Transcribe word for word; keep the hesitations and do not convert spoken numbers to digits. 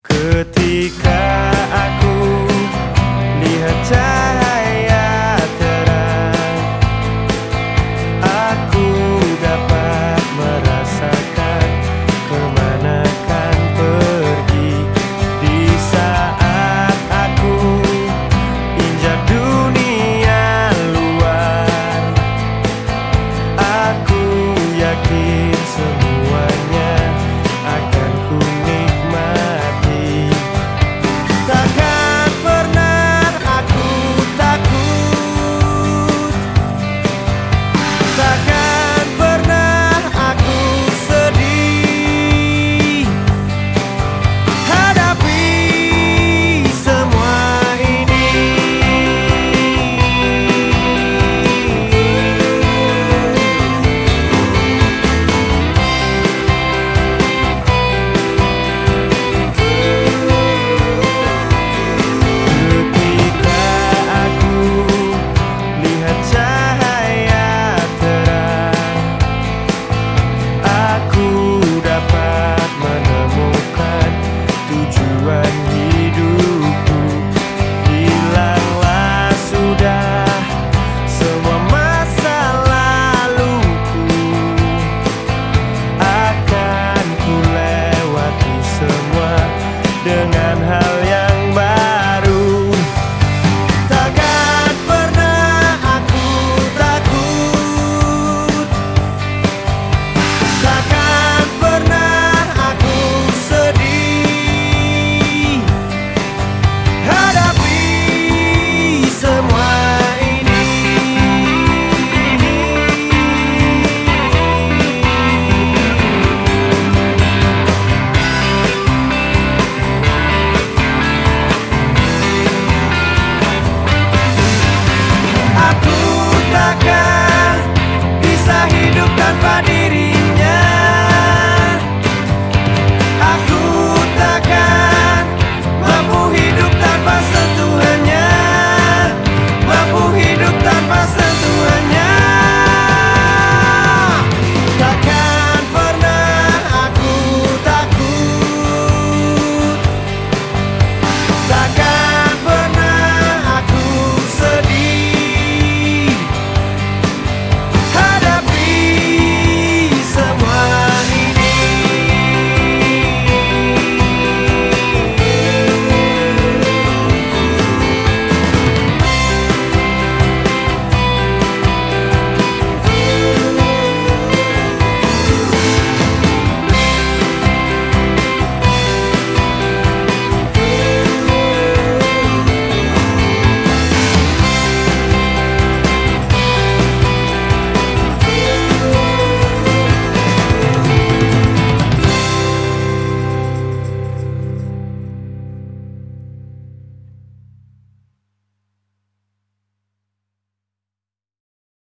Ketika aku lihat cahaya terang, aku dapat merasakan kemana kan pergi. Di saat aku injak dunia luar, aku yakin semuanya akan ku nikmati. Takkan pernah aku takut, takkan pernah aku sedih. Hadapi semua ini. Ketika aku lihat cahaya terang, aku dapat menemukan tujuan hidupku. Hilanglah sudah semua masa laluku, akan ku lewati semua dengan hal